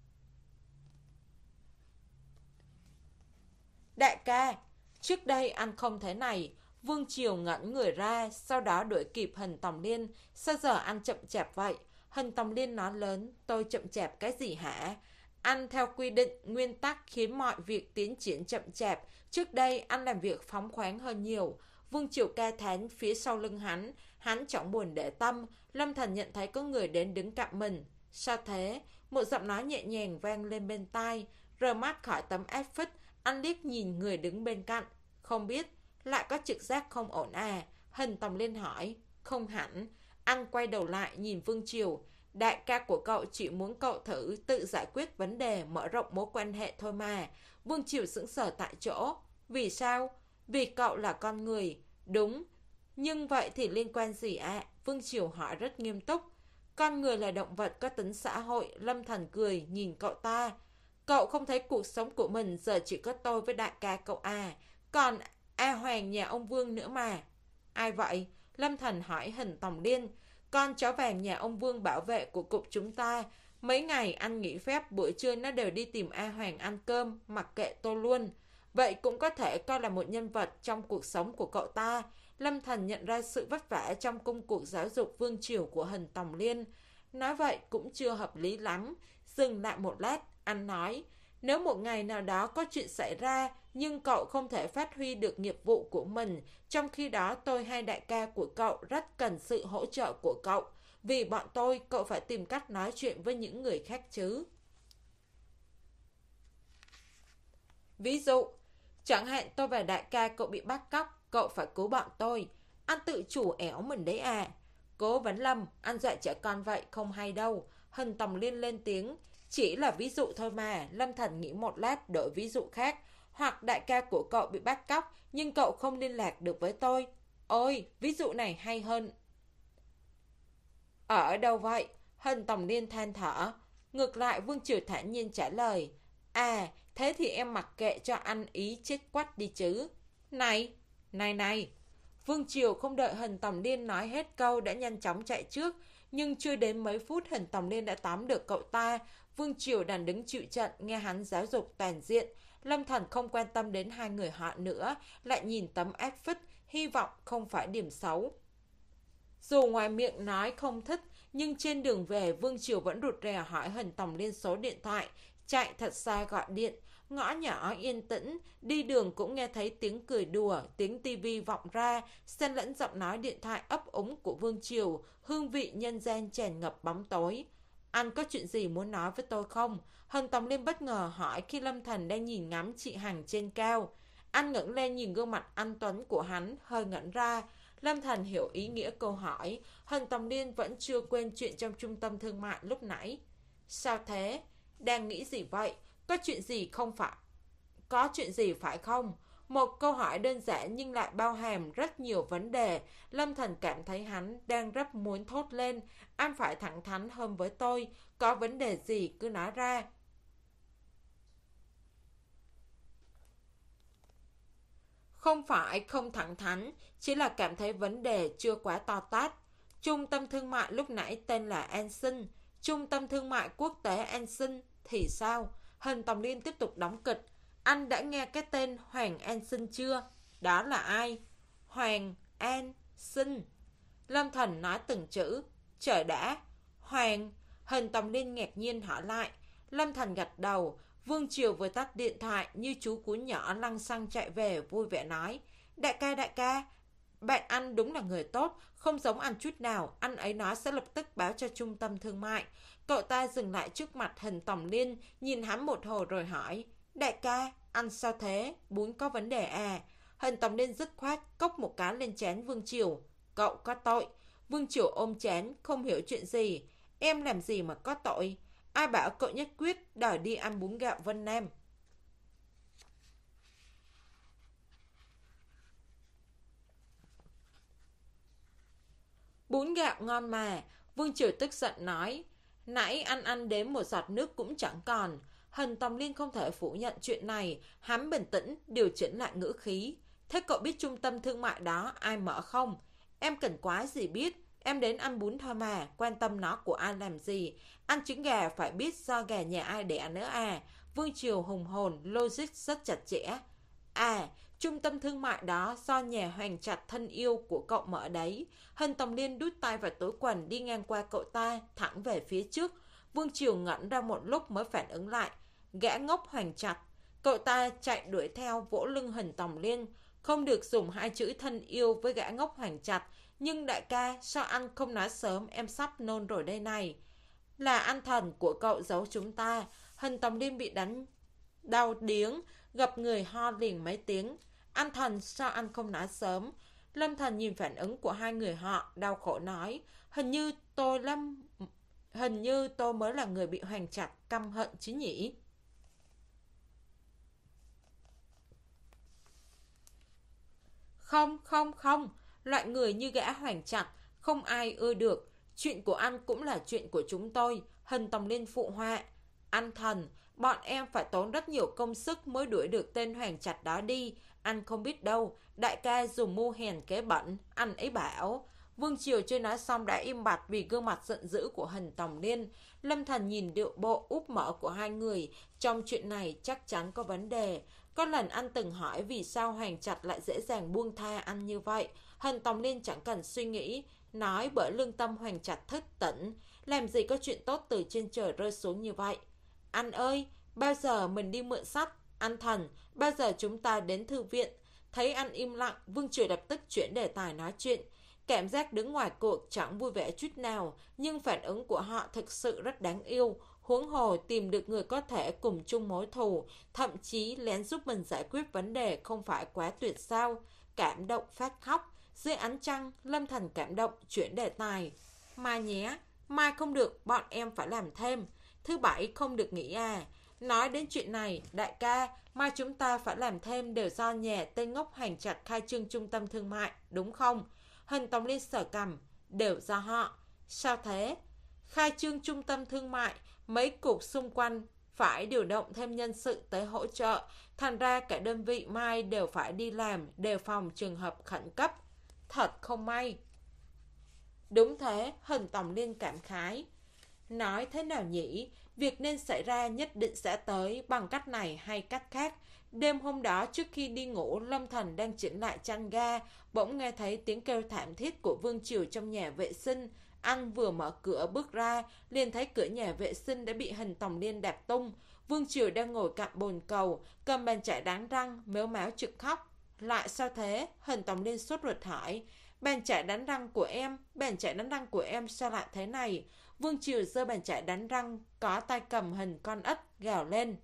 Đại ca, trước đây anh không thế này. Vương Triều ngẩn người ra, sau đó đuổi kịp Hình Tòng Liên. Sao giờ anh chậm chạp vậy? Hình Tòng Liên nói lớn, tôi chậm chạp cái gì hả? Anh theo quy định, nguyên tắc khiến mọi việc tiến triển chậm chạp. Trước đây anh làm việc phóng khoáng hơn nhiều. Vương Triều ca thán phía sau lưng hắn. Hắn chẳng buồn để tâm. Lâm Thần nhận thấy có người đến đứng cạnh mình. Sao thế? Một giọng nói nhẹ nhàng vang lên bên tai. Rờ mắt khỏi tấm áp phích, anh liếc nhìn người đứng bên cạnh. Không biết, lại có trực giác không ổn à? Hình Tòng Liên hỏi. Không hẳn. Anh quay đầu lại nhìn Vương Triều. Đại ca của cậu chỉ muốn cậu thử tự giải quyết vấn đề, mở rộng mối quan hệ thôi mà. Vương Triều sững sờ tại chỗ. Vì sao? Vì cậu là con người. Đúng. Nhưng vậy thì liên quan gì ạ? À? Vương Triều hỏi rất nghiêm túc. Con người là động vật có tính xã hội. Lâm Thần cười nhìn cậu ta. Cậu không thấy cuộc sống của mình giờ chỉ có tôi với đại ca cậu à. Còn A Hoàng nhà ông Vương nữa mà. Ai vậy? Lâm Thần hỏi Hình Tòng Liên. Con chó vàng nhà ông Vương bảo vệ của cục chúng ta. Mấy ngày anh nghỉ phép, bữa trưa nó đều đi tìm A Hoàng ăn cơm, mặc kệ tôi luôn. Vậy cũng có thể coi là một nhân vật trong cuộc sống của cậu ta. Lâm Thần nhận ra sự vất vả trong công cuộc giáo dục vương triều của Hình Tòng Liên. Nói vậy cũng chưa hợp lý lắm. Dừng lại một lát, anh nói. Nếu một ngày nào đó có chuyện xảy ra, nhưng cậu không thể phát huy được nghiệp vụ của mình, trong khi đó tôi hay đại ca của cậu rất cần sự hỗ trợ của cậu. Vì bọn tôi, cậu phải tìm cách nói chuyện với những người khác chứ. Ví dụ, chẳng hạn tôi và đại ca cậu bị bắt cóc, cậu phải cứu bọn tôi. Anh tự chủ ẻo mình đấy à. Cố Vấn Lâm, anh dạy trẻ con vậy không hay đâu. Hình Tòng Liên lên tiếng. Chỉ là ví dụ thôi mà. Lâm Thần nghĩ một lát đổi ví dụ khác. Hoặc đại ca của cậu bị bắt cóc, nhưng cậu không liên lạc được với tôi. Ôi, ví dụ này hay hơn. Ở đâu vậy? Hình Tòng Liên than thở. Ngược lại Vương Triều thản nhiên trả lời. À, thế thì em mặc kệ cho anh ý chết quách đi chứ. Này, này này. Vương Triều không đợi Hình Tòng Liên nói hết câu đã nhanh chóng chạy trước. Nhưng chưa đến mấy phút Hình Tòng Liên đã tóm được cậu ta. Vương Triều đành đứng chịu trận nghe hắn giáo dục toàn diện. Lâm Thần không quan tâm đến hai người họ nữa, lại nhìn tấm áp phích, hy vọng không phải điểm xấu. Dù ngoài miệng nói không thích, nhưng trên đường về Vương Triều vẫn rụt rè hỏi Hình Tòng Liên số điện thoại, chạy thật xa gọi điện. Ngõ nhỏ yên tĩnh, đi đường cũng nghe thấy tiếng cười đùa, tiếng tivi vọng ra, xen lẫn giọng nói điện thoại ấp úng của Vương Triều, hương vị nhân gian tràn ngập bóng tối. Anh có chuyện gì muốn nói với tôi không? Hình Tòng Liên bất ngờ hỏi khi Lâm Thần đang nhìn ngắm chị Hằng trên cao. Anh ngẩng lên nhìn gương mặt anh tuấn của hắn, hơi ngẩn ra. Lâm Thần hiểu ý nghĩa câu hỏi. Hình Tòng Liên vẫn chưa quên chuyện trong trung tâm thương mại lúc nãy. Sao thế? Đang nghĩ gì vậy? Có chuyện gì không phải? Có chuyện gì phải không? Một câu hỏi đơn giản nhưng lại bao hàm rất nhiều vấn đề. Lâm Thần cảm thấy hắn đang rất muốn thốt lên. Anh phải thẳng thắn hơn với tôi. Có vấn đề gì cứ nói ra. Không phải không thẳng thắn, chỉ là cảm thấy vấn đề chưa quá to tát. Trung tâm thương mại lúc nãy tên là An Sinh. Trung tâm thương mại quốc tế An Sinh thì sao? Hình Tòng Liên tiếp tục đóng kịch. Anh đã nghe cái tên Hoàng An Sinh chưa? Đó là ai? Hoàng An Sinh. Lâm Thần nói từng chữ. Trời đã. Hoàng. Hình Tòng Liên ngạc nhiên hỏi lại. Lâm Thần gật đầu. Vương Triều vừa tắt điện thoại như chú cún nhỏ lăng xăng chạy về vui vẻ nói. Đại ca đại ca, bạn anh đúng là người tốt, không giống anh chút nào. Anh ấy nói sẽ lập tức báo cho trung tâm thương mại. Cậu ta dừng lại trước mặt Hình Tòng Liên, nhìn hắn một hồi rồi hỏi. Đại ca, anh sao thế? Bún có vấn đề à? Hình Tòng Liên dứt khoát cốc một cái lên trán Vương Triều. Cậu có tội. Vương Triều ôm trán, không hiểu chuyện gì. Em làm gì mà có tội? Ai bảo cậu nhất quyết đòi đi ăn bún gạo Vân Nam? Bún gạo ngon mà. Vương Triều tức giận nói. Nãy ăn ăn đến một giọt nước cũng chẳng còn. Hân Tòng Liên không thể phủ nhận chuyện này. Hắn bình tĩnh điều chỉnh lại ngữ khí. Thế cậu biết trung tâm thương mại đó ai mở không? Em cần quá gì biết. Em đến ăn bún thôi mà. Quan tâm nó của ai làm gì. Ăn trứng gà phải biết do gà nhà ai đẻ nữa à. Vương Triều hùng hồn, logic rất chặt chẽ. À, trung tâm thương mại đó do nhà Hoàng Trạch thân yêu của cậu mở đấy. Hân Tòng Liên đút tay vào túi quần đi ngang qua cậu ta, thẳng về phía trước. Vương Triều ngẩn ra một lúc mới phản ứng lại. Gã ngốc Hoàng Trạch. Cậu ta chạy đuổi theo vỗ lưng Hân Tòng Liên. Không được dùng hai chữ thân yêu với gã ngốc Hoàng Trạch. Nhưng đại ca, sao anh không nói sớm, em sắp nôn rồi đây này. Là anh thần của cậu giấu chúng ta. Hân Tòng Liên bị đánh đau điếng, gặp người ho liền mấy tiếng. Anh thần, sao anh không nói sớm? Lâm Thần nhìn phản ứng của hai người họ, đau khổ nói. Hình như tôi lâm... Hình như tôi mới là người bị Hoàng Trạch căm hận chứ nhỉ? Không, không, không. Loại người như gã Hoàng Trạch không ai ưa được. Chuyện của anh cũng là chuyện của chúng tôi. Hân Tòng Liên phụ họa. Anh thần, bọn em phải tốn rất nhiều công sức mới đuổi được tên Hoàng Trạch đó đi. Anh không biết đâu, đại ca dùng mưu hèn kế bẩn, anh ấy bảo. Vương Triều chưa nói xong đã im bặt vì gương mặt giận dữ của Hân Tòng Liên. Lâm Thần nhìn điệu bộ úp mở của hai người, trong chuyện này chắc chắn có vấn đề. Có lần anh từng hỏi vì sao Hoàng Trạch lại dễ dàng buông tha anh như vậy. Hân Tòng Liên chẳng cần suy nghĩ, nói bởi lương tâm Hoàng Trạch thức tỉnh. Làm gì có chuyện tốt từ trên trời rơi xuống như vậy. Anh ơi, bao giờ mình đi mượn sách? Anh thần, bao giờ chúng ta đến thư viện? Thấy anh im lặng, Vương Triều lập tức chuyển đề tài nói chuyện. Cảm giác đứng ngoài cuộc chẳng vui vẻ chút nào, nhưng phản ứng của họ thực sự rất đáng yêu. Huống hồ tìm được người có thể cùng chung mối thù, thậm chí lén giúp mình giải quyết vấn đề không phải quá tuyệt sao. Cảm động phát khóc. Dưới ánh trăng, Lâm Thần cảm động chuyển đề tài. Mai nhé, mai không được, bọn em phải làm thêm. Thứ bảy không được nghỉ à. Nói đến chuyện này, đại ca, mai chúng ta phải làm thêm đều do nhà tên ngốc Hành Trạch khai trương trung tâm thương mại, đúng không? Hân Tòng Liên sở cầm, đều do họ. Sao thế? Khai trương trung tâm thương mại, mấy cục xung quanh phải điều động thêm nhân sự tới hỗ trợ. Thành ra cả đơn vị mai đều phải đi làm, đề phòng trường hợp khẩn cấp. Thật không may. Đúng thế, Hân Tòng Liên cảm khái. Nói thế nào nhỉ? Việc nên xảy ra nhất định sẽ tới bằng cách này hay cách khác. Đêm hôm đó trước khi đi ngủ, Lâm Thần đang chỉnh lại chăn ga, bỗng nghe thấy tiếng kêu thảm thiết của Vương Triều trong nhà vệ sinh. Anh vừa mở cửa bước ra, liền thấy cửa nhà vệ sinh đã bị Hân Tòng Liên đạp tung. Vương Triều đang ngồi cạnh bồn cầu, cầm bàn chải đánh răng, mếu máo trực khóc. Lại sao thế? Hân Tòng Liên sốt ruột hỏi. Bàn chải đánh răng của em, bàn chải đánh răng của em sao lại thế này? Vương Triều giơ bàn chải đánh răng, có tay cầm hình con ếch, gào lên.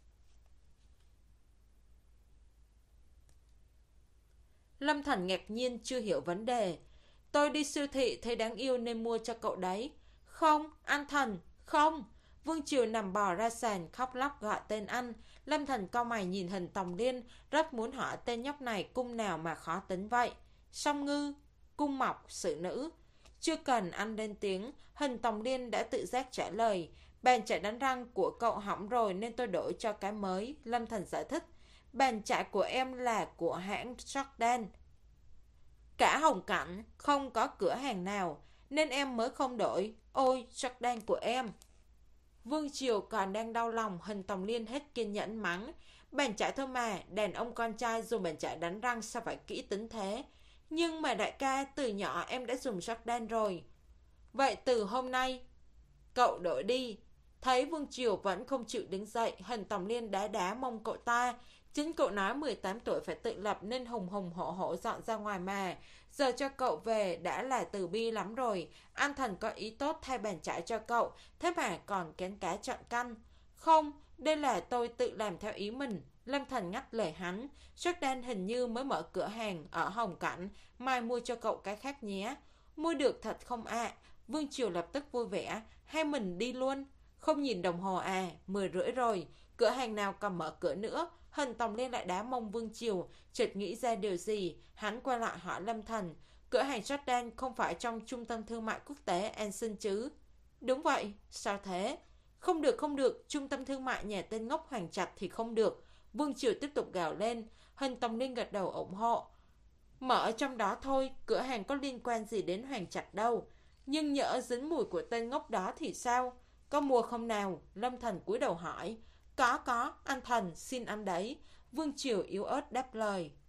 Lâm Thần ngạc nhiên chưa hiểu vấn đề. Tôi đi siêu thị thấy đáng yêu nên mua cho cậu đấy. Không, anh Thần, không. Vương Triều nằm bò ra sàn khóc lóc gọi tên anh. Lâm Thần cau mày nhìn Hân Tòng Liên, rất muốn hỏi tên nhóc này cung nào mà khó tính vậy. Song Ngư, cung mọc, sự nữ. Chưa cần anh lên tiếng, Hân Tòng Liên đã tự giác trả lời. Bàn chải đánh răng của cậu hỏng rồi nên tôi đổi cho cái mới. Lâm Thần giải thích. Bàn chải của em là của hãng Jordan. Cả Hồng Cảnh không có cửa hàng nào nên em mới không đổi. Ôi, Jordan của em. Vương Triều còn đang đau lòng, Hân Tòng Liên hết kiên nhẫn mắng. Bàn chải thôi mà, đàn ông con trai dùng bàn chải đánh răng sao phải kỹ tính thế. Nhưng mà đại ca, từ nhỏ em đã dùng Jordan rồi. Vậy từ hôm nay, cậu đổi đi. Thấy Vương Triều vẫn không chịu đứng dậy, Hân Tòng Liên đá đá mông cậu ta. Chính cậu nói mười tám tuổi phải tự lập nên hùng hùng hổ hổ dọn ra ngoài mà. Giờ cho cậu về đã là từ bi lắm rồi. An Thần có ý tốt thay bàn chải cho cậu, thế mà còn kén cá chọn canh. Không, đây là tôi tự làm theo ý mình. Lâm Thần ngắt lời hắn. Jordan hình như mới mở cửa hàng ở Hồng Cảnh, mai mua cho cậu cái khác nhé. Mua được thật không ạ? À? Vương Triều lập tức vui vẻ. Hay mình đi luôn? Không nhìn đồng hồ à, mười rưỡi rồi. Cửa hàng nào còn mở cửa nữa? Hân Tòng Liên lại đá mông Vương Triều, chợt nghĩ ra điều gì, hắn quay lại hỏi Lâm Thần. cửa hàng Jordan không phải trong trung tâm thương mại quốc tế Anson chứ? Đúng vậy, sao thế? Không được không được, trung tâm thương mại nhà tên ngốc Hoàng Trạch thì không được. Vương Triều tiếp tục gào lên, Hình Tòng Ninh gật đầu ủng hộ. Mở ở trong đó thôi, cửa hàng có liên quan gì đến Hoàng Trạch đâu. Nhưng nhỡ dính mùi của tên ngốc đó thì sao? Có mua không nào? Lâm Thần cúi đầu hỏi. Có có, anh Thần, xin anh đấy. Vương Triều yếu ớt đáp lời.